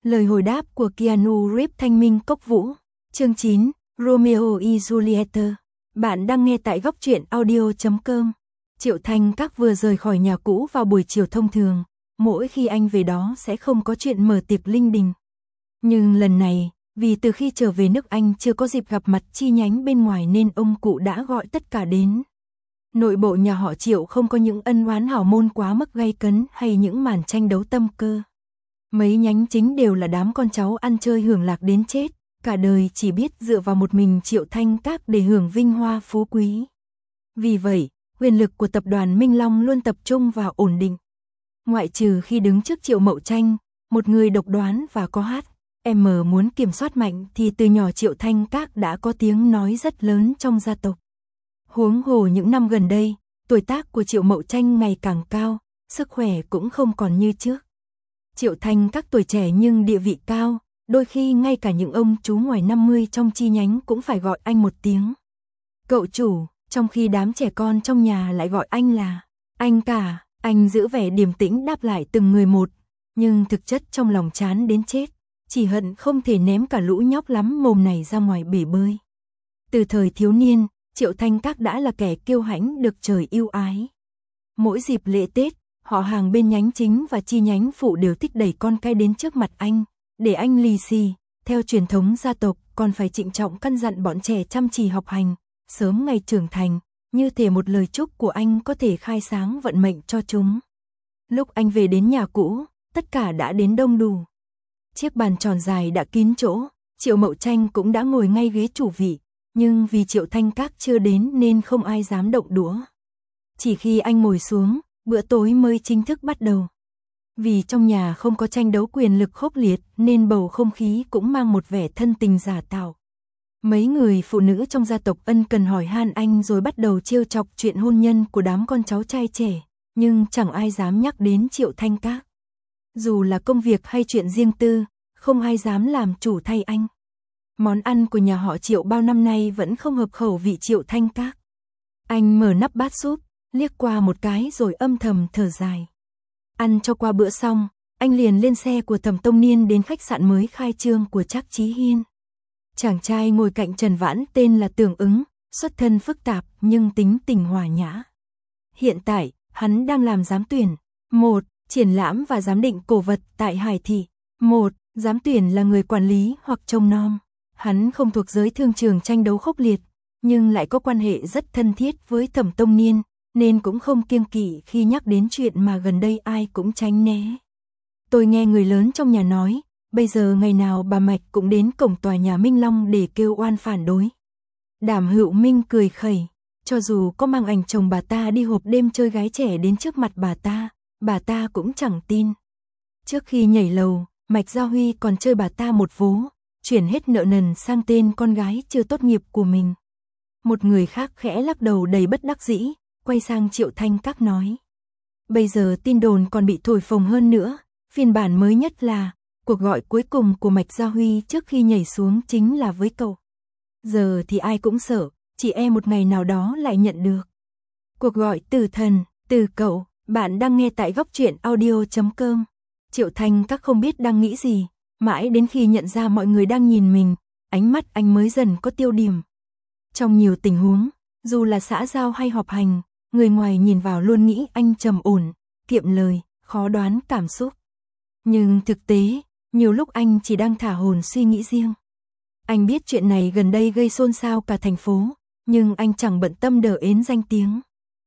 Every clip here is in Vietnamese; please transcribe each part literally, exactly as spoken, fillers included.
Lời hồi đáp của Keanu Reeves Thanh Minh Cốc Vũ. Chương chín, Romeo y Juliet. Bạn đang nghe tại góc truyện audio chấm com. Triệu Thanh Các vừa rời khỏi nhà cũ vào buổi chiều thông thường, mỗi khi anh về đó sẽ không có chuyện mở tiệc linh đình. Nhưng lần này, vì từ khi trở về nước Anh chưa có dịp gặp mặt chi nhánh bên ngoài nên ông cụ đã gọi tất cả đến. Nội bộ nhà họ Triệu không có những ân oán hảo môn quá mức gay cấn hay những màn tranh đấu tâm cơ. Mấy nhánh chính đều là đám con cháu ăn chơi hưởng lạc đến chết, cả đời chỉ biết dựa vào một mình Triệu Thanh Các để hưởng vinh hoa phú quý. Vì vậy, quyền lực của tập đoàn Minh Long luôn tập trung vào ổn định. Ngoại trừ khi đứng trước Triệu Mậu Tranh, một người độc đoán và có hát, em muốn kiểm soát mạnh thì từ nhỏ Triệu Thanh Các đã có tiếng nói rất lớn trong gia tộc. Huống hồ những năm gần đây, tuổi tác của Triệu Mậu Tranh ngày càng cao, sức khỏe cũng không còn như trước. Triệu Thanh Các tuổi trẻ nhưng địa vị cao, đôi khi ngay cả những ông chú ngoài năm mươi trong chi nhánh cũng phải gọi anh một tiếng cậu chủ, trong khi đám trẻ con trong nhà lại gọi anh là anh cả. Anh giữ vẻ điềm tĩnh đáp lại từng người một, nhưng thực chất trong lòng chán đến chết, chỉ hận không thể ném cả lũ nhóc lắm mồm này ra ngoài bể bơi. Từ thời thiếu niên, Triệu Thanh Các đã là kẻ kiêu hãnh được trời yêu ái. Mỗi dịp lễ Tết, họ hàng bên nhánh chính và chi nhánh phụ đều thích đẩy con cái đến trước mặt anh, để anh lì xì. Theo truyền thống gia tộc, còn phải trịnh trọng căn dặn bọn trẻ chăm chỉ học hành, sớm ngày trưởng thành, như thể một lời chúc của anh có thể khai sáng vận mệnh cho chúng. Lúc anh về đến nhà cũ, tất cả đã đến đông đủ. Chiếc bàn tròn dài đã kín chỗ, Triệu Mậu Tranh cũng đã ngồi ngay ghế chủ vị, nhưng vì Triệu Thanh Các chưa đến nên không ai dám động đũa. Chỉ khi anh ngồi xuống, bữa tối mới chính thức bắt đầu. Vì trong nhà không có tranh đấu quyền lực khốc liệt nên bầu không khí cũng mang một vẻ thân tình giả tạo. Mấy người phụ nữ trong gia tộc ân cần hỏi han anh rồi bắt đầu trêu chọc chuyện hôn nhân của đám con cháu trai trẻ, nhưng chẳng ai dám nhắc đến Triệu Thanh Các. Dù là công việc hay chuyện riêng tư, không ai dám làm chủ thay anh. Món ăn của nhà họ Triệu bao năm nay vẫn không hợp khẩu vị Triệu Thanh Các. Anh mở nắp bát súp, liếc qua một cái rồi âm thầm thở dài. Ăn cho qua bữa xong, anh liền lên xe của Thẩm Tông Niên đến khách sạn mới khai trương của Trác Chí Hiên. Chàng trai ngồi cạnh Trần Vãn tên là Tưởng Ứng, xuất thân phức tạp nhưng tính tình hòa nhã. Hiện tại, hắn đang làm giám tuyển. Một, triển lãm và giám định cổ vật tại Hải Thị. Một, giám tuyển là người quản lý hoặc trông nom. Hắn không thuộc giới thương trường tranh đấu khốc liệt, nhưng lại có quan hệ rất thân thiết với Thẩm Tông Niên, nên cũng không kiêng kỵ khi nhắc đến chuyện mà gần đây ai cũng tránh né. Tôi nghe người lớn trong nhà nói, bây giờ ngày nào bà Mạch cũng đến cổng tòa nhà Minh Long để kêu oan phản đối. Đàm Hữu Minh cười khẩy, cho dù có mang ảnh chồng bà ta đi hộp đêm chơi gái trẻ đến trước mặt bà ta, bà ta cũng chẳng tin. Trước khi nhảy lầu, Mạch Gia Huy còn chơi bà ta một vố, chuyển hết nợ nần sang tên con gái chưa tốt nghiệp của mình. Một người khác khẽ lắc đầu đầy bất đắc dĩ, quay sang Triệu Thanh Các nói. Bây giờ tin đồn còn bị thổi phồng hơn nữa, phiên bản mới nhất là, cuộc gọi cuối cùng của Mạch Gia Huy trước khi nhảy xuống chính là với cậu. Giờ thì ai cũng sợ, chỉ e một ngày nào đó lại nhận được cuộc gọi từ thần, từ cậu. Bạn đang nghe tại góc truyện audio chấm com. Triệu Thanh Các không biết đang nghĩ gì, mãi đến khi nhận ra mọi người đang nhìn mình, ánh mắt anh mới dần có tiêu điểm. Trong nhiều tình huống, dù là xã giao hay họp hành, người ngoài nhìn vào luôn nghĩ anh trầm ổn, kiệm lời, khó đoán cảm xúc. Nhưng thực tế, nhiều lúc anh chỉ đang thả hồn suy nghĩ riêng. Anh biết chuyện này gần đây gây xôn xao cả thành phố, nhưng anh chẳng bận tâm đờ ến danh tiếng.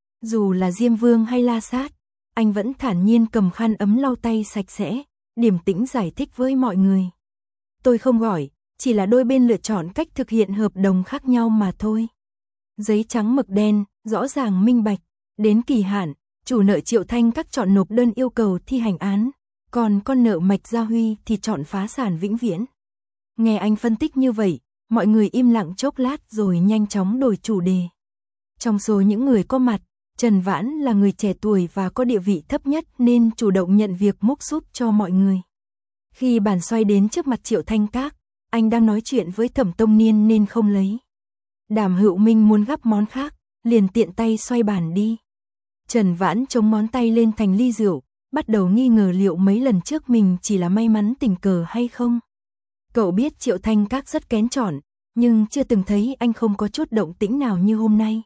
Dù là Diêm Vương hay La Sát, anh vẫn thản nhiên cầm khăn ấm lau tay sạch sẽ, điềm tĩnh giải thích với mọi người. Tôi không gọi, chỉ là đôi bên lựa chọn cách thực hiện hợp đồng khác nhau mà thôi. Giấy trắng mực đen, rõ ràng minh bạch, đến kỳ hạn, chủ nợ Triệu Thanh Các chọn nộp đơn yêu cầu thi hành án, còn con nợ Mạch Gia Huy thì chọn phá sản vĩnh viễn. Nghe anh phân tích như vậy, mọi người im lặng chốc lát rồi nhanh chóng đổi chủ đề. Trong số những người có mặt, Trần Vãn là người trẻ tuổi và có địa vị thấp nhất nên chủ động nhận việc múc súp cho mọi người. Khi bàn xoay đến trước mặt Triệu Thanh Các, anh đang nói chuyện với Thẩm Tông Niên nên không lấy. Đàm Hữu Minh muốn gắp món khác, liền tiện tay xoay bàn đi. Trần Vãn chống ngón tay lên thành ly rượu, bắt đầu nghi ngờ liệu mấy lần trước mình chỉ là may mắn tình cờ hay không. Cậu biết Triệu Thanh Các rất kén chọn, nhưng chưa từng thấy anh không có chút động tĩnh nào như hôm nay.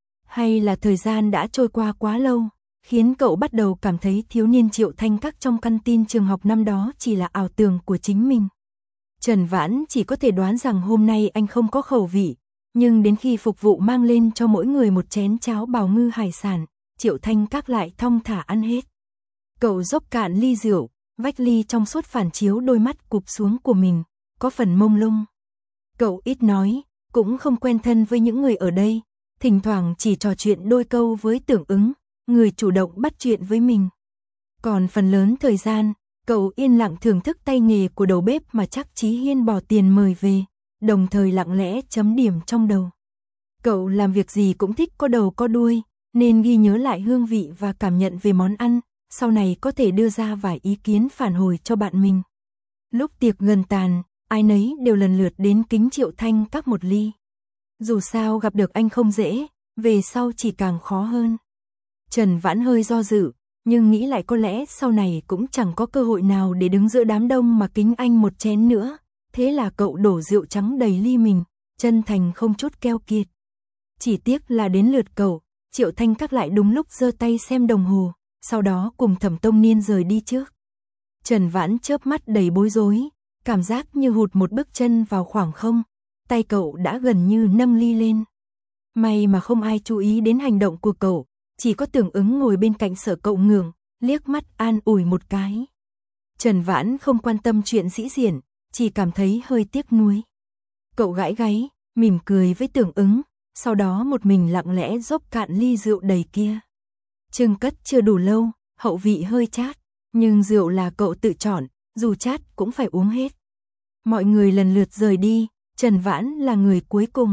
Hay là thời gian đã trôi qua quá lâu, khiến cậu bắt đầu cảm thấy thiếu niên Triệu Thanh Các trong căn tin trường học năm đó chỉ là ảo tưởng của chính mình. Trần Vãn chỉ có thể đoán rằng hôm nay anh không có khẩu vị, nhưng đến khi phục vụ mang lên cho mỗi người một chén cháo bào ngư hải sản, Triệu Thanh Các lại thong thả ăn hết. Cậu dốc cạn ly rượu, vách ly trong suốt phản chiếu đôi mắt cụp xuống của mình, có phần mông lung. Cậu ít nói, cũng không quen thân với những người ở đây, thỉnh thoảng chỉ trò chuyện đôi câu với Tưởng Ứng, người chủ động bắt chuyện với mình. Còn phần lớn thời gian, cậu yên lặng thưởng thức tay nghề của đầu bếp mà Trác Chí Hiên bỏ tiền mời về, đồng thời lặng lẽ chấm điểm trong đầu. Cậu làm việc gì cũng thích có đầu có đuôi, nên ghi nhớ lại hương vị và cảm nhận về món ăn, sau này có thể đưa ra vài ý kiến phản hồi cho bạn mình. Lúc tiệc gần tàn, ai nấy đều lần lượt đến kính Triệu Thanh Các một ly. Dù sao gặp được anh không dễ, về sau chỉ càng khó hơn. Trần Vãn hơi do dự, nhưng nghĩ lại có lẽ sau này cũng chẳng có cơ hội nào để đứng giữa đám đông mà kính anh một chén nữa. Thế là cậu đổ rượu trắng đầy ly mình, chân thành không chút keo kiệt. Chỉ tiếc là đến lượt cậu, Triệu Thanh Các lại đúng lúc giơ tay xem đồng hồ, sau đó cùng Thẩm Tông Niên rời đi trước. Trần Vãn chớp mắt đầy bối rối, cảm giác như hụt một bước chân vào khoảng không, tay cậu đã gần như nâng ly lên. May mà không ai chú ý đến hành động của cậu, chỉ có Tưởng Ứng ngồi bên cạnh sợ cậu ngượng, liếc mắt an ủi một cái. Trần Vãn không quan tâm chuyện sĩ diện, chỉ cảm thấy hơi tiếc nuối. Cậu gãi gáy, mỉm cười với Tưởng Ứng, sau đó một mình lặng lẽ dốc cạn ly rượu đầy kia. Trưng cất chưa đủ lâu, hậu vị hơi chát, nhưng rượu là cậu tự chọn, dù chát cũng phải uống hết. Mọi người lần lượt rời đi, Trần Vãn là người cuối cùng.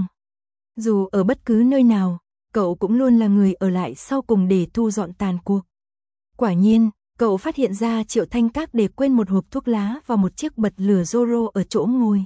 Dù ở bất cứ nơi nào, cậu cũng luôn là người ở lại sau cùng để thu dọn tàn cuộc. Quả nhiên, cậu phát hiện ra Triệu Thanh Các để quên một hộp thuốc lá và một chiếc bật lửa Zoro ở chỗ ngồi.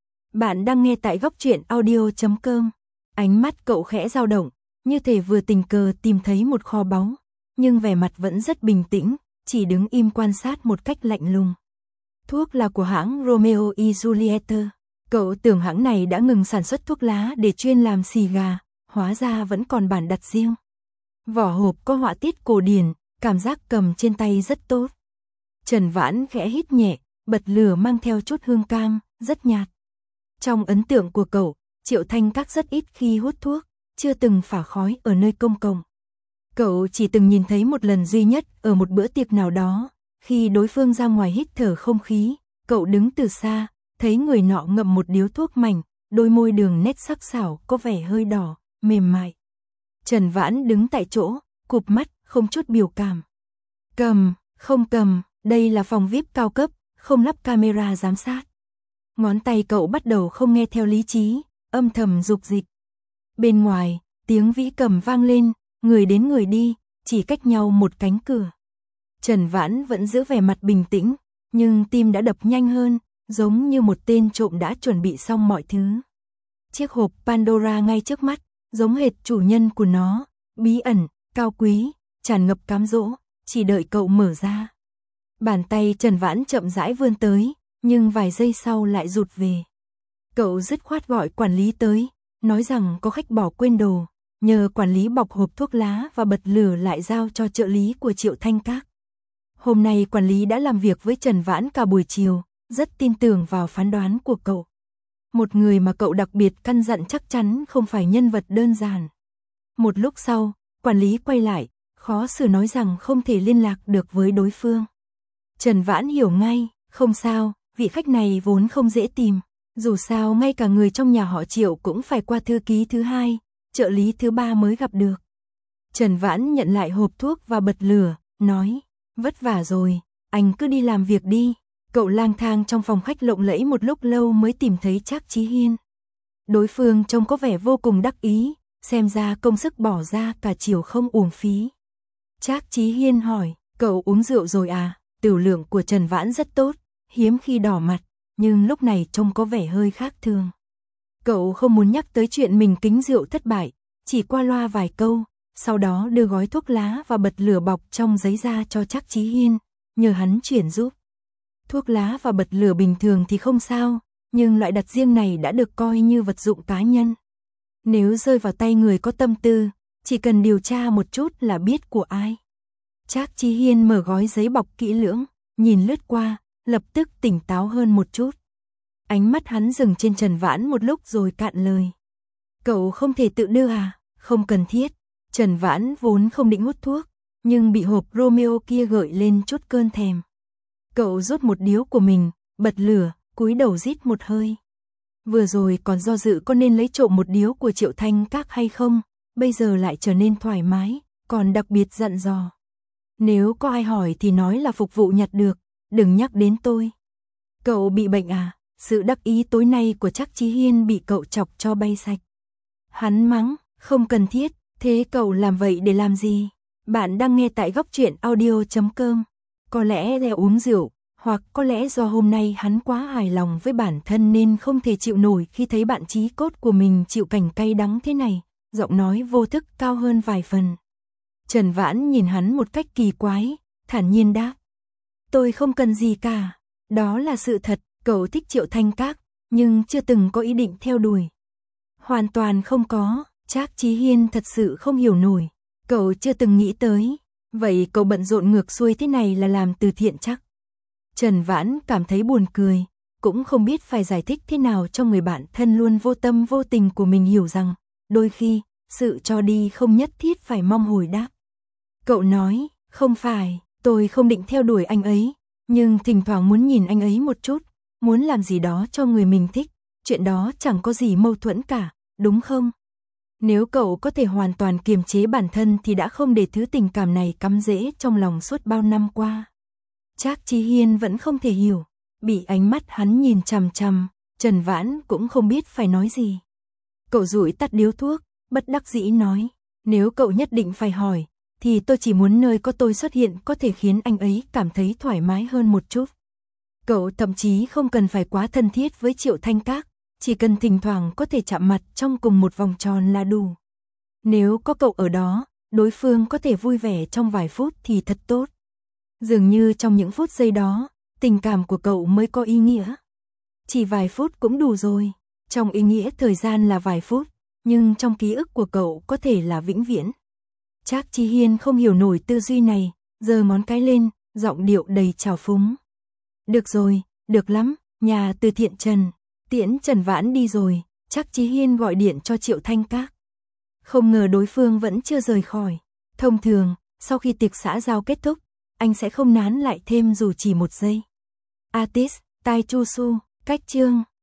Bạn đang nghe tại góc truyện audio chấm com. Ánh mắt cậu khẽ dao động, như thể vừa tình cờ tìm thấy một kho báu, nhưng vẻ mặt vẫn rất bình tĩnh, chỉ đứng im quan sát một cách lạnh lùng. Thuốc là của hãng Romeo and Juliet. Cậu tưởng hãng này đã ngừng sản xuất thuốc lá để chuyên làm xì gà, hóa ra vẫn còn bản đặt riêng. Vỏ hộp có họa tiết cổ điển, cảm giác cầm trên tay rất tốt. Trần Vãn khẽ hít nhẹ, bật lửa mang theo chút hương cam, rất nhạt. Trong ấn tượng của cậu, Triệu Thanh Các rất ít khi hút thuốc, chưa từng phả khói ở nơi công cộng. Cậu chỉ từng nhìn thấy một lần duy nhất ở một bữa tiệc nào đó, khi đối phương ra ngoài hít thở không khí, cậu đứng từ xa, thấy người nọ ngậm một điếu thuốc mảnh, đôi môi đường nét sắc sảo có vẻ hơi đỏ, mềm mại. Trần Vãn đứng tại chỗ, cụp mắt, không chút biểu cảm. Cầm, không cầm, đây là phòng vi ai pi cao cấp, không lắp camera giám sát. Ngón tay cậu bắt đầu không nghe theo lý trí, âm thầm dục dịch. Bên ngoài, tiếng vĩ cầm vang lên, người đến người đi, chỉ cách nhau một cánh cửa. Trần Vãn vẫn giữ vẻ mặt bình tĩnh, nhưng tim đã đập nhanh hơn, giống như một tên trộm đã chuẩn bị xong mọi thứ. Chiếc hộp Pandora ngay trước mắt, giống hệt chủ nhân của nó, bí ẩn, cao quý, tràn ngập cám dỗ, chỉ đợi cậu mở ra. Bàn tay Trần Vãn chậm rãi vươn tới, nhưng vài giây sau lại rụt về. Cậu dứt khoát gọi quản lý tới, nói rằng có khách bỏ quên đồ, nhờ quản lý bọc hộp thuốc lá và bật lửa lại giao cho trợ lý của Triệu Thanh Các. Hôm nay quản lý đã làm việc với Trần Vãn cả buổi chiều, rất tin tưởng vào phán đoán của cậu. Một người mà cậu đặc biệt căn dặn chắc chắn không phải nhân vật đơn giản. Một lúc sau, quản lý quay lại, khó xử nói rằng không thể liên lạc được với đối phương. Trần Vãn hiểu ngay, không sao, vị khách này vốn không dễ tìm. Dù sao ngay cả người trong nhà họ Triệu cũng phải qua thư ký thứ hai, trợ lý thứ ba mới gặp được. Trần Vãn nhận lại hộp thuốc và bật lửa, nói, vất vả rồi, anh cứ đi làm việc đi. Cậu lang thang trong phòng khách lộng lẫy một lúc lâu mới tìm thấy Trác Chí Hiên. Đối phương trông có vẻ vô cùng đắc ý, xem ra công sức bỏ ra cả chiều không uổng phí. Trác Chí Hiên hỏi, cậu uống rượu rồi à? Tiểu lượng của Trần Vãn rất tốt, hiếm khi đỏ mặt, nhưng lúc này trông có vẻ hơi khác thường. Cậu không muốn nhắc tới chuyện mình kính rượu thất bại, chỉ qua loa vài câu, sau đó đưa gói thuốc lá và bật lửa bọc trong giấy ra cho Trác Chí Hiên, nhờ hắn chuyển giúp. Thuốc lá và bật lửa bình thường thì không sao, nhưng loại đặt riêng này đã được coi như vật dụng cá nhân. Nếu rơi vào tay người có tâm tư, chỉ cần điều tra một chút là biết của ai. Trác Chí Hiên mở gói giấy bọc kỹ lưỡng, nhìn lướt qua, lập tức tỉnh táo hơn một chút. Ánh mắt hắn dừng trên Trần Vãn một lúc rồi cạn lời. Cậu không thể tự đưa à? Không cần thiết. Trần Vãn vốn không định hút thuốc, nhưng bị hộp Romeo kia gợi lên chút cơn thèm. Cậu rút một điếu của mình, bật lửa, cúi đầu rít một hơi. Vừa rồi còn do dự có nên lấy trộm một điếu của Triệu Thanh Các hay không, bây giờ lại trở nên thoải mái, còn đặc biệt dặn dò. Nếu có ai hỏi thì nói là phục vụ nhặt được, đừng nhắc đến tôi. Cậu bị bệnh à? Sự đắc ý tối nay của Trác Chí Hiên bị cậu chọc cho bay sạch. Hắn mắng, không cần thiết, thế cậu làm vậy để làm gì? Bạn đang nghe tại góc truyện audio chấm com. Có lẽ là uống rượu, hoặc có lẽ do hôm nay hắn quá hài lòng với bản thân nên không thể chịu nổi khi thấy bạn chí cốt của mình chịu cảnh cay đắng thế này, giọng nói vô thức cao hơn vài phần. Trần Vãn nhìn hắn một cách kỳ quái, thản nhiên đáp. Tôi không cần gì cả, đó là sự thật, cậu thích Triệu Thanh Các, nhưng chưa từng có ý định theo đuổi. Hoàn toàn không có, Trác Chí Hiên thật sự không hiểu nổi, cậu chưa từng nghĩ tới, vậy cậu bận rộn ngược xuôi thế này là làm từ thiện chắc. Trần Vãn cảm thấy buồn cười, cũng không biết phải giải thích thế nào cho người bạn thân luôn vô tâm vô tình của mình hiểu rằng, đôi khi, sự cho đi không nhất thiết phải mong hồi đáp. Cậu nói, không phải, tôi không định theo đuổi anh ấy, nhưng thỉnh thoảng muốn nhìn anh ấy một chút, muốn làm gì đó cho người mình thích, chuyện đó chẳng có gì mâu thuẫn cả, đúng không? Nếu cậu có thể hoàn toàn kiềm chế bản thân thì đã không để thứ tình cảm này cắm rễ trong lòng suốt bao năm qua. Trác Chí Hiên vẫn không thể hiểu, bị ánh mắt hắn nhìn chằm chằm, Trần Vãn cũng không biết phải nói gì. Cậu rủi tắt điếu thuốc, bất đắc dĩ nói, nếu cậu nhất định phải hỏi, thì tôi chỉ muốn nơi có tôi xuất hiện có thể khiến anh ấy cảm thấy thoải mái hơn một chút. Cậu thậm chí không cần phải quá thân thiết với Triệu Thanh Các, chỉ cần thỉnh thoảng có thể chạm mặt trong cùng một vòng tròn là đủ. Nếu có cậu ở đó, đối phương có thể vui vẻ trong vài phút thì thật tốt. Dường như trong những phút giây đó, tình cảm của cậu mới có ý nghĩa. Chỉ vài phút cũng đủ rồi, trong ý nghĩa thời gian là vài phút, nhưng trong ký ức của cậu có thể là vĩnh viễn. Trác Chí Hiên không hiểu nổi tư duy này, giơ ngón cái lên, giọng điệu đầy trào phúng. Được rồi, được lắm, nhà từ thiện Trần. Tiễn Trần Vãn đi rồi, Trác Chí Hiên gọi điện cho Triệu Thanh Các. Không ngờ đối phương vẫn chưa rời khỏi. Thông thường, sau khi tiệc xã giao kết thúc, anh sẽ không nán lại thêm dù chỉ một giây. Artist, Tai Chu Su, cách chương.